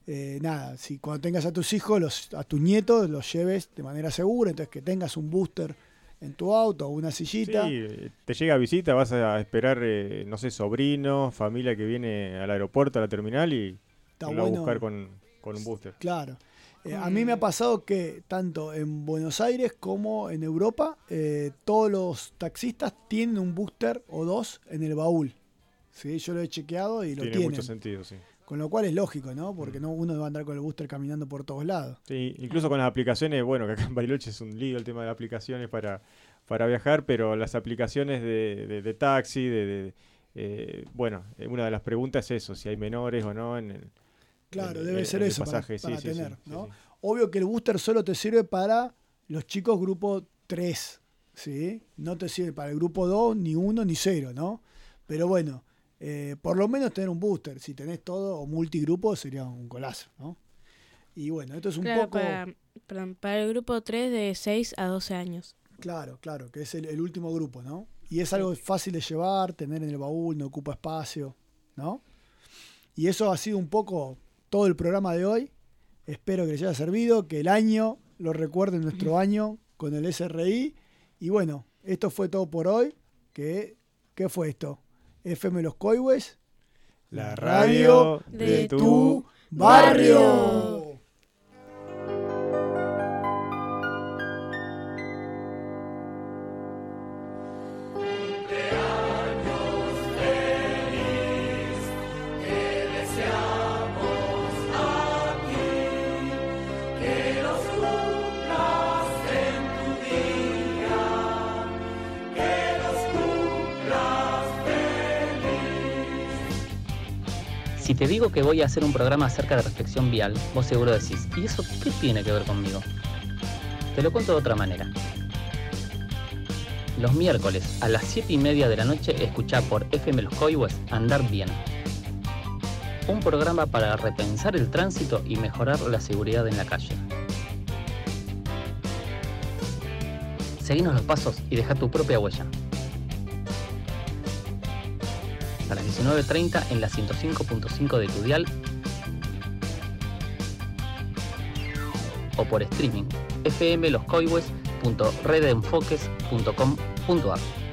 si cuando tengas a tus hijos, a tus nietos, los lleves de manera segura, entonces que tengas un booster en tu auto o una sillita. Sí, te llega visita, vas a esperar, no sé, sobrino, familia que viene al aeropuerto, a la terminal y está lo va a buscar con un booster. Claro. A mí me ha pasado que tanto en Buenos Aires como en Europa todos los taxistas tienen un booster o dos en el baúl. ¿Sí? Yo lo he chequeado y lo tienen. Tiene mucho sentido, sí. Con lo cual es lógico, ¿no? Porque uno no va a andar con el booster caminando por todos lados. Sí, incluso con las aplicaciones, bueno, que acá en Bariloche es un lío el tema de aplicaciones para viajar, pero las aplicaciones de taxi, bueno, una de las preguntas es eso, si hay menores o no Claro, debe ser eso pasaje, para sí, tener, sí, ¿no? sí. Obvio que el booster solo te sirve para los chicos grupo 3, ¿sí? No te sirve para el grupo 2, ni 1, ni 0, ¿no? Pero bueno, por lo menos tener un booster. Si tenés todo o multigrupo sería un golazo, ¿no? Y bueno, esto es un poco... Para el grupo 3 de 6 a 12 años. Claro, que es el último grupo, ¿no? Y es algo fácil de llevar, tener en el baúl, no ocupa espacio, ¿no? Y eso ha sido un poco todo el programa de hoy. Espero que les haya servido, que el año lo recuerden, nuestro año con el SRI. Y bueno, esto fue todo por hoy. ¿Qué fue esto? FM Los Coihues, la radio de tu barrio. Si te digo que voy a hacer un programa acerca de reflexión vial, vos seguro decís, ¿y eso qué tiene que ver conmigo? Te lo cuento de otra manera. Los miércoles a las 7:30 de la noche escuchá por FM Los Coihues Andar Bien. Un programa para repensar el tránsito y mejorar la seguridad en la calle. Seguinos los pasos y deja tu propia huella. A las 19:30 en la 105.5 de tu dial o por streaming fmloscoihues.redenfoques.com.ar.